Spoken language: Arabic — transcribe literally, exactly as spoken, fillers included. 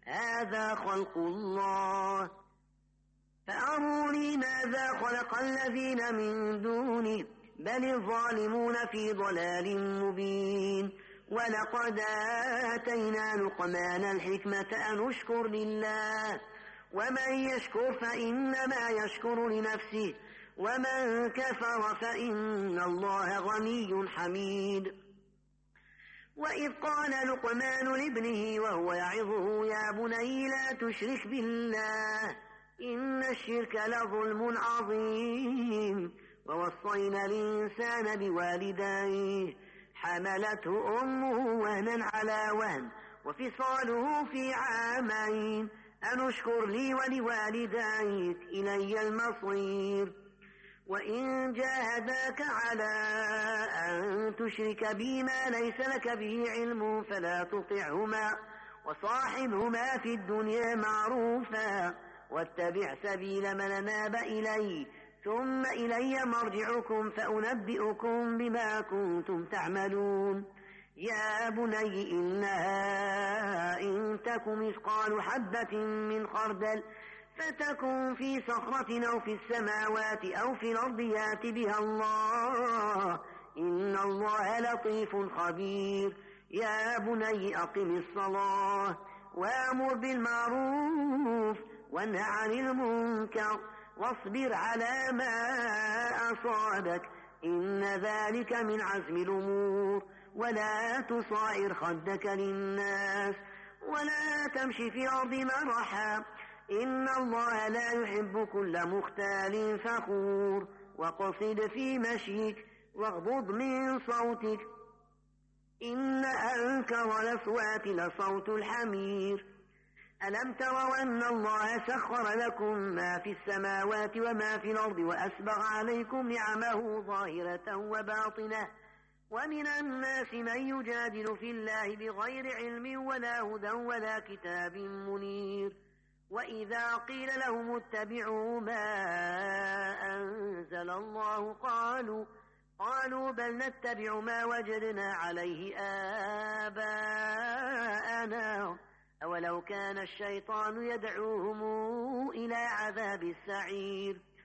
هذا خلق الله فأروني ماذا خلق الذين من دونه بل الظالمون في ضلال مبين ولقد آتينا لقمان الحكمة أن اشكر لله ومن يشكر فإنما يشكر لنفسه ومن كفر فإن الله غني حميد. وإذ قال لقمان لابنه وهو يعظه يا بني لا تشرك بالله إن الشرك لظلم عظيم ووصينا الإنسان بوالديه حملته أمه وهنا على وهن وفصاله في عامين أن اشكر لي ولوالديك إلي المصير. وإن جاهداك على أن تشرك بي ما ليس لك به علم فلا تطعهما وصاحبهما في الدنيا معروفا واتبع سبيل من أناب إلي ثم إلي مرجعكم فأنبئكم بما كنتم تعملون. يا بني إنها إن تك مثقال حبة من خردل فتكن في صخرة أو في السماوات أو في الأرض يأت بها الله إن الله لطيف خبير. يا بني أقم الصلاة وأمر بالمعروف وانه عن المنكر واصبر على ما أصابك إن ذلك من عزم الأمور ولا تصائر خدك للناس ولا تمشي في الأرض مرحا إن الله لا يحب كل مختال فخور واقصد في مشيك واغضض من صوتك إن أنكر الأصوات لصوت الحمير. ألم تروا أن الله سخر لكم ما في السماوات وما في الأرض وأسبغ عليكم نعمه ظاهرة وباطنة ومن الناس من يجادل في الله بغير علم ولا هدى ولا كتاب منير. وإذا قيل لهم اتبعوا ما أنزل الله قالوا قالوا بل نتبع ما وجدنا عليه آباءنا أولو كان الشيطان يدعوهم إلى عذاب السعير.